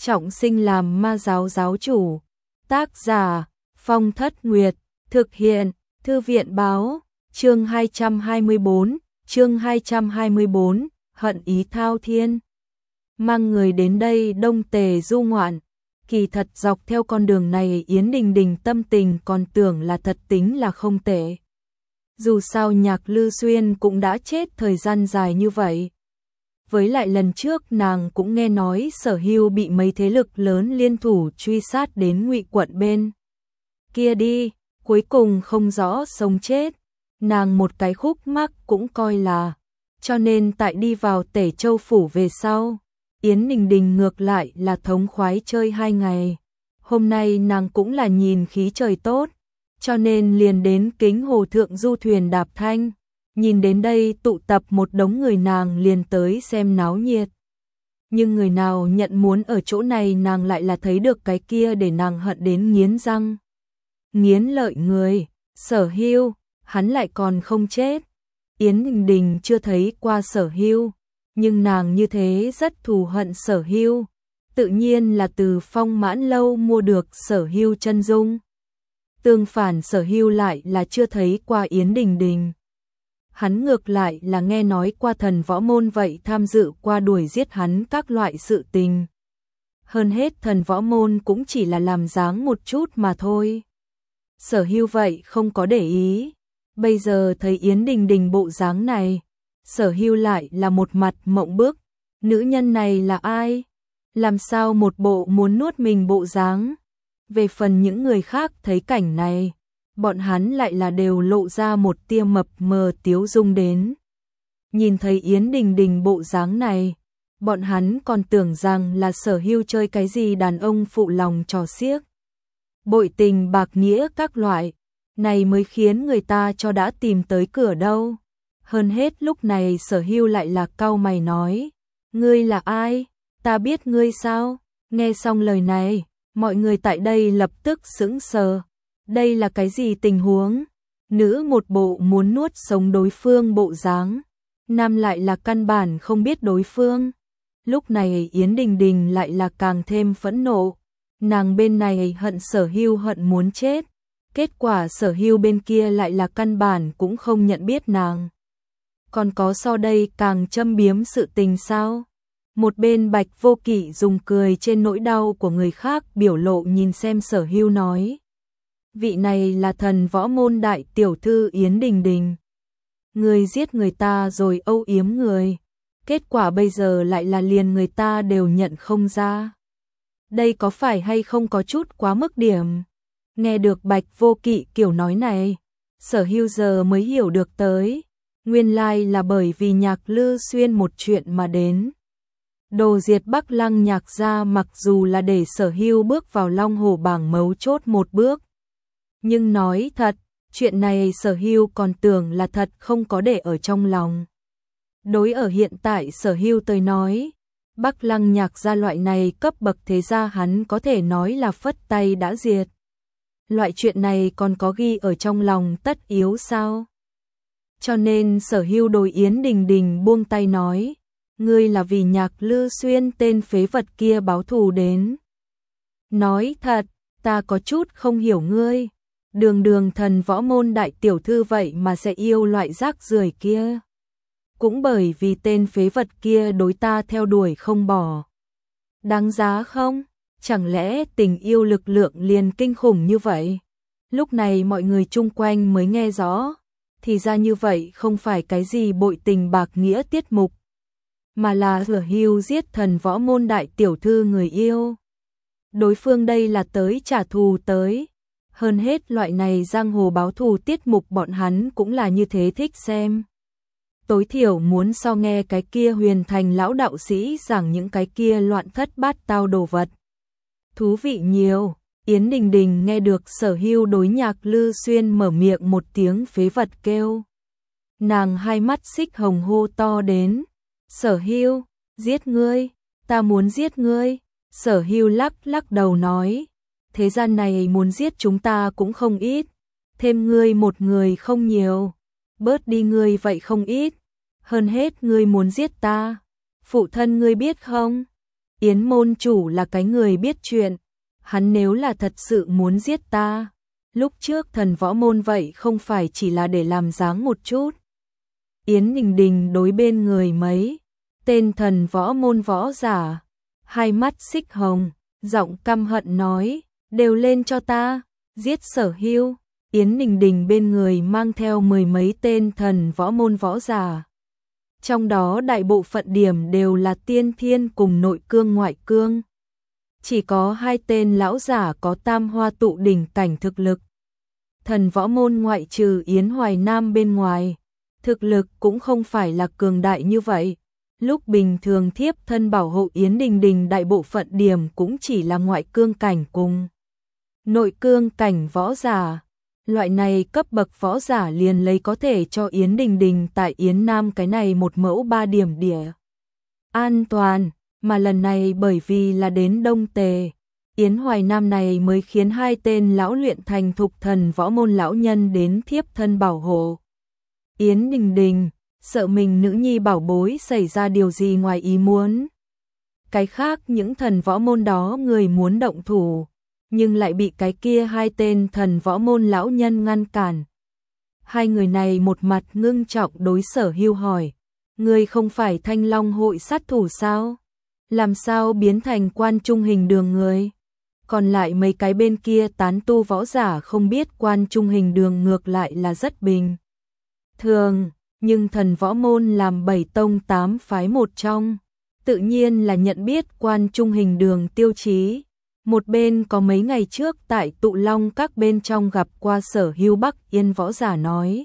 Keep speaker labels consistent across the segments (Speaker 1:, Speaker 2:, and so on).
Speaker 1: trọng sinh làm ma giáo giáo chủ. Tác giả Phong Thất Nguyệt, thực hiện Thư viện Báo. Chương 224, hận ý thao thiên. Mang người đến đây Đông Tề du ngoạn. Kỳ thật dọc theo con đường này Yến Đình Đình tâm tình còn tưởng là thật tính là không tệ. Dù sao Nhạc Lư Xuyên cũng đã chết thời gian dài như vậy. Với lại lần trước nàng cũng nghe nói Sở Hưu bị mấy thế lực lớn liên thủ truy sát đến Ngụy quận bên kia đi, cuối cùng không rõ sống chết. Nàng một cái khúc mắc cũng coi là, cho nên tại đi vào Tể Châu phủ về sau, Yến Đình Đình ngược lại là thống khoái chơi 2 ngày. Hôm nay nàng cũng là nhìn khí trời tốt, cho nên liền đến Kính Hồ thượng du thuyền đạp thanh. Nhìn đến đây tụ tập một đống người nàng liền tới xem náo nhiệt. Nhưng người nào nhận muốn ở chỗ này nàng lại là thấy được cái kia để nàng hận đến nghiến răng nghiến lợi người. Sở Hưu, hắn lại còn không chết. Yến Đình Đình chưa thấy qua Sở Hưu, nhưng nàng như thế rất thù hận Sở Hưu, tự nhiên là từ Phong Mãn Lâu mua được Sở Hưu chân dung. Tương phản Sở Hưu lại là chưa thấy qua Yến Đình Đình. Hắn ngược lại là nghe nói qua Thần Võ Môn vậy tham dự qua đuổi giết hắn các loại sự tình. Hơn hết Thần Võ Môn cũng chỉ là làm dáng một chút mà thôi. Sở Hưu vậy không có để ý. Bây giờ thấy Yến Đình Đình bộ dáng này, Sở Hưu lại là một mặt mộng bức. Nữ nhân này là ai? Làm sao một bộ muốn nuốt mình bộ dáng? Về phần những người khác thấy cảnh này, bọn hắn lại là đều lộ ra một tia mập mờ tiếu dung đến. Nhìn thấy Yến Đình Đình bộ dáng này, bọn hắn còn tưởng rằng là Sở Hưu chơi cái gì đàn ông phụ lòng trò xiếc. Bội tình bạc nghĩa các loại, này mới khiến người ta cho đã tìm tới cửa đâu. Hơn hết lúc này Sở Hưu lại là cau mày nói, ngươi là ai? Ta biết ngươi sao? Nghe xong lời này, mọi người tại đây lập tức sững sờ. Đây là cái gì tình huống? Nữ một bộ muốn nuốt sống đối phương bộ dáng, nam lại là căn bản không biết đối phương. Lúc này Yến Đình Đình lại là càng thêm phẫn nộ. Nàng bên này hận Sở Hưu hận muốn chết. Kết quả Sở Hưu bên kia lại là căn bản cũng không nhận biết nàng. Còn có so đây càng châm biếm sự tình sao? Một bên Bạch Vô Kỵ dùng cười trên nỗi đau của người khác biểu lộ nhìn xem Sở Hưu nói. Vị này là Thần Võ Môn đại tiểu thư Yến Đình Đình. Người giết người ta rồi âu yếm người. Kết quả bây giờ lại là liền người ta đều nhận không ra. Đây có phải hay không có chút quá mức điểm? Nghe được Bạch Vô Kỵ kiểu nói này, Sở Hưu giờ mới hiểu được tới. Nguyên lai là bởi vì Nhạc Lư Xuyên một chuyện mà đến. Đồ diệt Bắc Lăng Nhạc gia mặc dù là để Sở Hưu bước vào Long Hổ bảng mấu chốt một bước. Nhưng nói thật, chuyện này Sở Hưu còn tưởng là thật không có để ở trong lòng. Đối ở hiện tại Sở Hưu tới nói, Bắc Lăng Nhạc gia loại này cấp bậc thế gia hắn có thể nói là phất tay đã diệt. Loại chuyện này còn có ghi ở trong lòng tất yếu sao? Cho nên Sở Hưu đối Yến Đình Đình buông tay nói, ngươi là vì Nhạc Lư Xuyên tên phế vật kia báo thù đến. Nói thật, ta có chút không hiểu ngươi. Đường Thần Võ Môn đại tiểu thư vậy mà sẽ yêu loại rác rưởi kia. Cũng bởi vì tên phế vật kia đối ta theo đuổi không bỏ. Đáng giá không? Chẳng lẽ tình yêu lực lượng liền kinh khủng như vậy? Lúc này mọi người chung quanh mới nghe rõ. Thì ra như vậy không phải cái gì bội tình bạc nghĩa tiết mục, mà là Sở Hưu giết Thần Võ Môn đại tiểu thư người yêu. Đối phương đây là tới trả thù tới. Hơn hết loại này giang hồ báo thù tiết mục bọn hắn cũng là như thế thích xem. Tối thiểu muốn so nghe cái kia Huyền Thành lão đạo sĩ giảng những cái kia loạn thất bát tao đồ vật. Thú vị nhiều. Yến Đình Đình nghe được Sở Hưu đối Nhạc Lư Xuyên mở miệng một tiếng phế vật kêu. Nàng hai mắt xích hồng hô to đến. Sở Hưu, giết ngươi, ta muốn giết ngươi. Sở Hưu lắc đầu nói. Thế gian này muốn giết chúng ta cũng không ít. Thêm ngươi một người không nhiều. Bớt đi ngươi vậy không ít. Hơn hết ngươi muốn giết ta. Phụ thân ngươi biết không? Yến môn chủ là cái người biết chuyện, hắn nếu là thật sự muốn giết ta, lúc trước thần võ môn vậy không phải chỉ là để làm dáng một chút. Yến Đình Đình đối bên người mấy tên thần võ môn võ giả, hai mắt xích hồng, giọng căm hận nói, đều lên cho ta, giết Sở Hưu. Yến Đình Đình bên người mang theo mười mấy tên thần võ môn võ giả. Trong đó đại bộ phận điểm đều là tiên thiên cùng nội cương ngoại cương. Chỉ có hai tên lão giả có tam hoa tụ đỉnh cảnh thực lực. Thần võ môn ngoại trừ Yến Hoài Nam bên ngoài, thực lực cũng không phải là cường đại như vậy. Lúc bình thường thiếp thân bảo hộ Yến Đình Đình đại bộ phận điểm cũng chỉ là ngoại cương cảnh cùng nội cương cảnh võ giả. Loại này cấp bậc võ giả liền lấy có thể cho Yến Đình Đình tại Yến Nam cái này một mẫu 3 điểm địa an toàn, mà lần này bởi vì là đến Đông Tề, Yến Hoài Nam này mới khiến hai tên lão luyện thành thục thần võ môn lão nhân đến thiếp thân bảo hộ. Yến Đình Đình sợ mình nữ nhi bảo bối xảy ra điều gì ngoài ý muốn. Cái khác những thần võ môn đó người muốn động thủ, nhưng lại bị cái kia hai tên thần võ môn lão nhân ngăn cản. Hai người này một mặt ngưng trọng đối Sở Hưu hỏi, ngươi không phải Thanh Long hội sát thủ sao? Làm sao biến thành Quan Trung Hình Đường người? Còn lại mấy cái bên kia tán tu võ giả không biết Quan Trung Hình Đường ngược lại là rất bình thường, nhưng thần võ môn làm 7 tông 8 phái một trong, tự nhiên là nhận biết Quan Trung Hình Đường tiêu chí. Một bên có mấy ngày trước tại Tụ Long các bên trong gặp qua Sở Hưu Bắc Yên võ giả nói,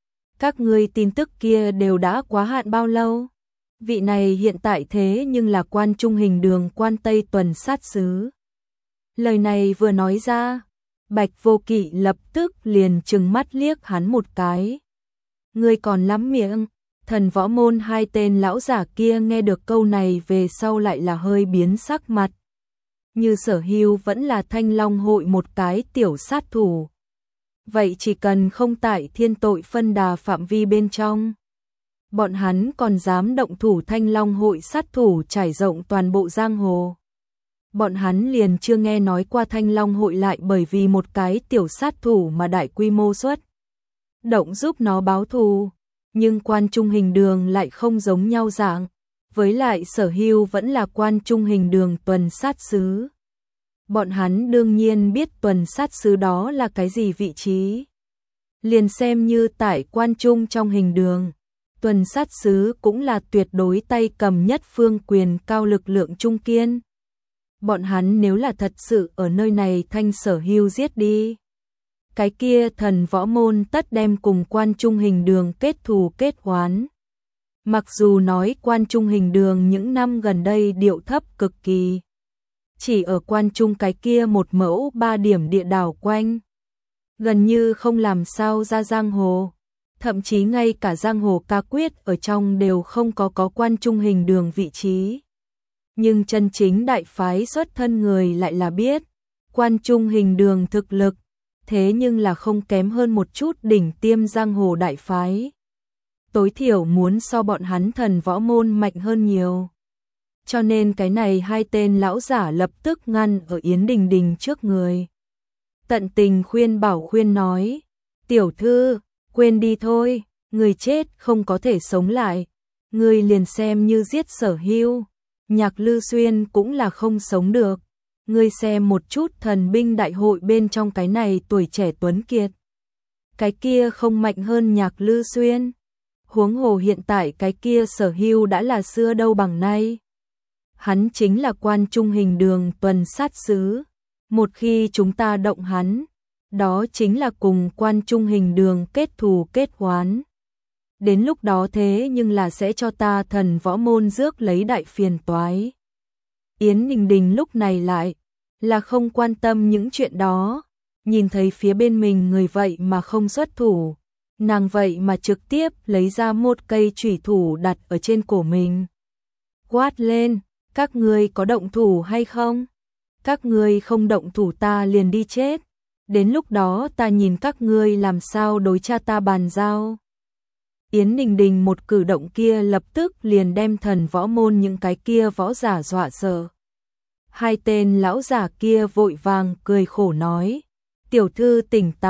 Speaker 1: các ngươi tin tức kia đều đã quá hạn bao lâu? Vị này hiện tại thế nhưng là Quan Trung Hình Đường Quan Tây tuần sát sứ. Lời này vừa nói ra, Bạch Vô Kỵ lập tức liền trừng mắt liếc hắn một cái. Ngươi còn lắm miệng. Thần võ môn hai tên lão giả kia nghe được câu này về sau lại là hơi biến sắc mặt. Như Sở Hưu vẫn là Thanh Long hội một cái tiểu sát thủ. Vậy chỉ cần không tại thiên tội phân đà phạm vi bên trong, bọn hắn còn dám động thủ Thanh Long hội sát thủ trải rộng toàn bộ giang hồ. Bọn hắn liền chưa nghe nói qua Thanh Long hội lại bởi vì một cái tiểu sát thủ mà đại quy mô xuất động giúp nó báo thù, nhưng Quan Trung Hình Đường lại không giống nhau dạng. Với lại Sở Hưu vẫn là Quan Trung Hình Đường tuần sát sứ. Bọn hắn đương nhiên biết tuần sát sứ đó là cái gì vị trí. Liền xem như tại Quan Trung trong Hình Đường, tuần sát sứ cũng là tuyệt đối tay cầm nhất phương quyền cao lực lượng trung kiên. Bọn hắn nếu là thật sự ở nơi này thanh Sở Hưu giết đi, cái kia thần võ môn tất đem cùng Quan Trung Hình Đường kết thù kết oán. Mặc dù nói Quan Trung Hình Đường những năm gần đây điệu thấp cực kỳ, chỉ ở Quan Trung cái kia một mẫu 3 điểm địa đảo quanh, gần như không làm sao ra giang hồ, thậm chí ngay cả giang hồ ca quyết ở trong đều không có Quan Trung Hình Đường vị trí. Nhưng chân chính đại phái xuất thân người lại là biết, Quan Trung Hình Đường thực lực, thế nhưng là không kém hơn một chút đỉnh tiêm giang hồ đại phái. Tối thiểu muốn so bọn hắn thần võ môn mạnh hơn nhiều. Cho nên cái này hai tên lão giả lập tức ngăn ở Yến Đình Đình trước người. Tận tình khuyên bảo khuyên nói, tiểu thư, quên đi thôi, người chết không có thể sống lại. Người liền xem như giết Sở Hưu, Nhạc Lư Xuyên cũng là không sống được. Người xem một chút thần binh đại hội bên trong cái này tuổi trẻ tuấn kiệt. Cái kia không mạnh hơn Nhạc Lư Xuyên. Huống hồ hiện tại cái kia Sở Hưu đã là xưa đâu bằng nay. Hắn chính là Quan Trung Hình Đường tuần sát sứ. Một khi chúng ta động hắn, đó chính là cùng Quan Trung Hình Đường kết thù kết oán. Đến lúc đó thế nhưng là sẽ cho ta thần võ môn rước lấy đại phiền toái. Yến Đình Đình lúc này lại là không quan tâm những chuyện đó, nhìn thấy phía bên mình người vậy mà không xuất thủ, nàng vậy mà trực tiếp lấy ra một cây chủy thủ đặt ở trên cổ mình. Quát lên, các ngươi có động thủ hay không? Các ngươi không động thủ ta liền đi chết. Đến lúc đó ta nhìn các ngươi làm sao đối cha ta bàn giao. Yến Đình Đình một cử động kia lập tức liền đem thần võ môn những cái kia võ giả dọa sợ. Hai tên lão giả kia vội vàng cười khổ nói, tiểu thư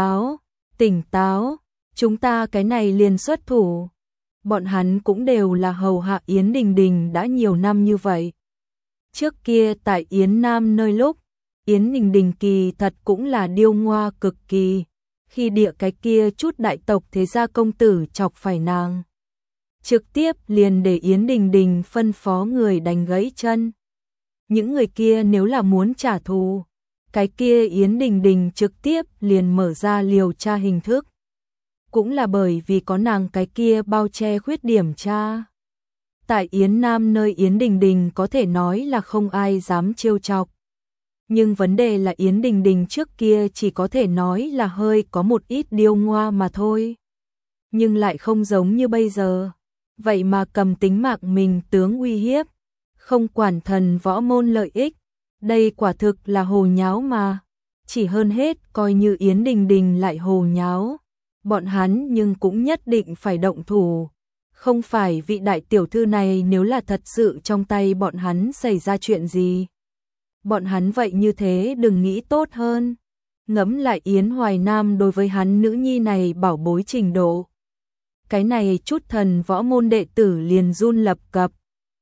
Speaker 1: tỉnh táo, chúng ta cái này liền xuất thủ. Bọn hắn cũng đều là hầu hạ Yến Đình Đình đã nhiều năm như vậy. Trước kia tại Yến Nam nơi lúc, Yến Đình Đình kỳ thật cũng là điêu ngoa cực kỳ, khi địa cái kia chút đại tộc thế gia công tử chọc phải nàng. Trực tiếp liền để Yến Đình Đình phân phó người đánh gãy chân. Những người kia nếu là muốn trả thù, cái kia Yến Đình Đình trực tiếp liền mở ra liều tra hình thức. Cũng là bởi vì có nàng cái kia bao che khuyết điểm cha. Tại Yến Nam nơi Yến Đình Đình có thể nói là không ai dám trêu chọc. Nhưng vấn đề là Yến Đình Đình trước kia chỉ có thể nói là hơi có một ít điêu ngoa mà thôi. Nhưng lại không giống như bây giờ. Vậy mà cầm tính mạng mình tướng uy hiếp, không quản thần võ môn lợi ích. Đây quả thực là hồ nháo mà. Chỉ hơn hết coi như Yến Đình Đình lại hồ nháo. Bọn hắn nhưng cũng nhất định phải động thủ. Không phải vị đại tiểu thư này nếu là thật sự trong tay bọn hắn xảy ra chuyện gì. Bọn hắn vậy như thế đừng nghĩ tốt hơn. Ngẫm lại Yến Hoài Nam đối với hắn nữ nhi này bảo bối trình độ. Cái này chút thần võ môn đệ tử liền run lập cập.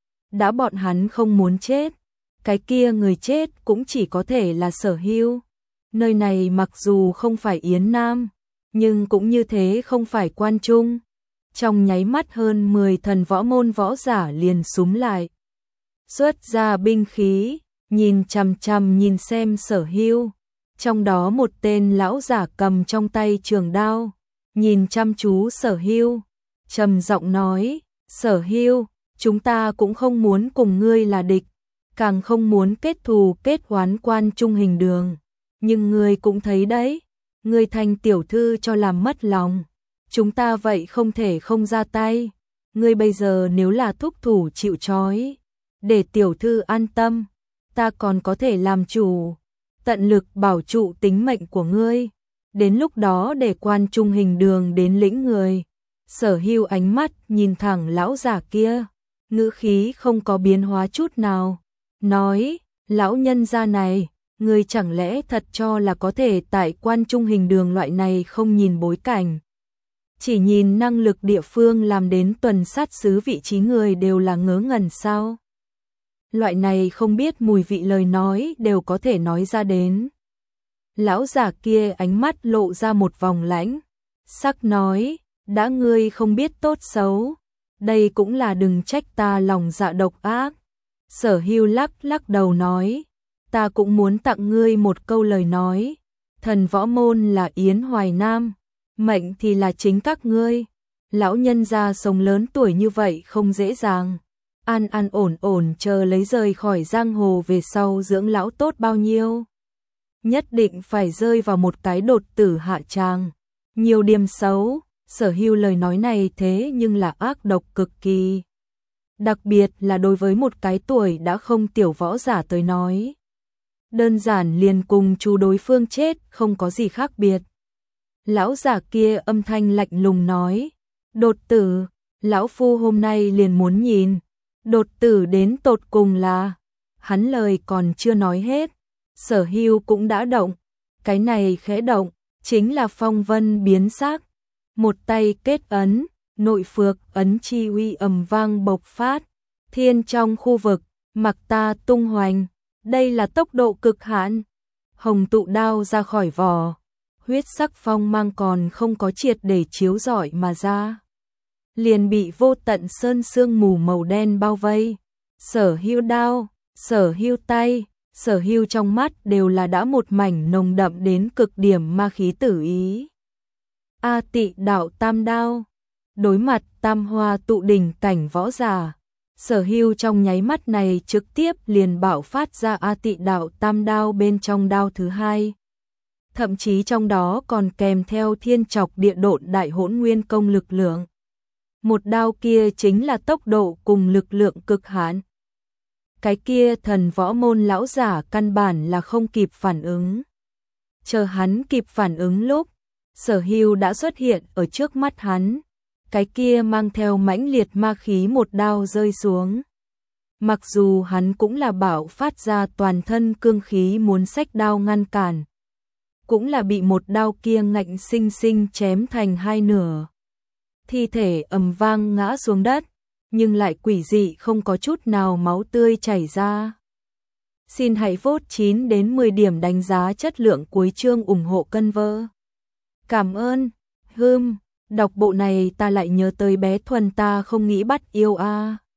Speaker 1: Đã bọn hắn không muốn chết, cái kia người chết cũng chỉ có thể là Sở Hưu. Nơi này mặc dù không phải Yến Nam, nhưng cũng như thế không phải Quan Trung. Trong nháy mắt hơn 10 thần võ môn võ giả liền xúm lại. Xuất ra binh khí, nhìn chằm chằm nhìn xem Sở Hưu. Trong đó một tên lão giả cầm trong tay trường đao, nhìn chăm chú Sở Hưu, trầm giọng nói, Sở Hưu, chúng ta cũng không muốn cùng ngươi là địch, càng không muốn kết thù kết oán Quan Trung Hình Đường. Nhưng ngươi cũng thấy đấy, ngươi thành tiểu thư cho làm mất lòng. Chúng ta vậy không thể không ra tay. Ngươi bây giờ nếu là thúc thủ chịu trói, để tiểu thư an tâm, ta còn có thể làm chủ, tận lực bảo trụ tính mệnh của ngươi. Đến lúc đó để Quan Trung Hình Đường đến lĩnh người. Sở Hưu ánh mắt nhìn thẳng lão giả kia, ngữ khí không có biến hóa chút nào. Nói, lão nhân gia này, ngươi chẳng lẽ thật cho là có thể tại Quan Trung Hình Đường loại này không nhìn bối cảnh. Chỉ nhìn năng lực địa phương làm đến tuần sát sứ vị trí người đều là ngớ ngẩn sao? Loại này không biết mùi vị lời nói đều có thể nói ra đến. Lão giả kia ánh mắt lộ ra một vòng lãnh, sắc nói, đã ngươi không biết tốt xấu, đây cũng là đừng trách ta lòng dạ độc ác. Sở Hưu lắc đầu nói, ta cũng muốn tặng ngươi một câu lời nói, thần võ môn là Yến Hoài Nam, mệnh thì là chính các ngươi. Lão nhân gia sống lớn tuổi như vậy không dễ dàng, an ổn chờ lấy rời khỏi giang hồ về sau dưỡng lão tốt bao nhiêu. Nhất định phải rơi vào một cái đột tử hạ tràng, nhiều điểm xấu. Sở Hưu lời nói này thế nhưng là ác độc cực kỳ. Đặc biệt là đối với một cái tuổi đã không tiểu võ giả tới nói. Đơn giản liền cùng chú đối phương chết không có gì khác biệt. Lão giả kia âm thanh lạnh lùng nói, đột tử, lão phu hôm nay liền muốn nhìn, đột tử đến tột cùng là. Hắn lời còn chưa nói hết, Sở Hưu cũng đã động, cái này khẽ động, chính là phong vân biến sắc. Một tay kết ấn, nội phược ấn chi uy ầm vang bộc phát, thiên trong khu vực, mặc ta tung hoành, đây là tốc độ cực hạn. Hồng tụ đao ra khỏi vỏ, huyết sắc phong mang còn không có triệt để chiếu rọi mà ra. Liền bị vô tận sơn sương mù màu đen bao vây. Sở Hưu đao, Sở Hưu tay, Sở Hưu trong mắt đều là đã một mảnh nồng đậm đến cực điểm ma khí tử ý. A Tị đạo tam đao, đối mặt tam hoa tụ đỉnh cảnh võ giả, Sở Hưu trong nháy mắt này trực tiếp liền bạo phát ra A Tị đạo tam đao bên trong đao thứ hai. Thậm chí trong đó còn kèm theo thiên trọc địa độn đại hỗn nguyên công lực lượng. Một đao kia chính là tốc độ cùng lực lượng cực hạn. Cái kia thần võ môn lão giả căn bản là không kịp phản ứng. Chờ hắn kịp phản ứng lúc, Sở Hưu đã xuất hiện ở trước mắt hắn, cái kia mang theo mãnh liệt ma khí một đao rơi xuống. Mặc dù hắn cũng là bạo phát ra toàn thân cương khí muốn xách đao ngăn cản, cũng là bị một đao kia ngạnh sinh sinh chém thành hai nửa. Thi thể ầm vang ngã xuống đất, nhưng lại quỷ dị không có chút nào máu tươi chảy ra. Xin hãy vote 9 đến 10 điểm đánh giá chất lượng cuối chương ủng hộ cân vơ. Cảm ơn. Đọc bộ này ta lại nhớ tới bé Thuần ta không nghĩ bắt yêu a.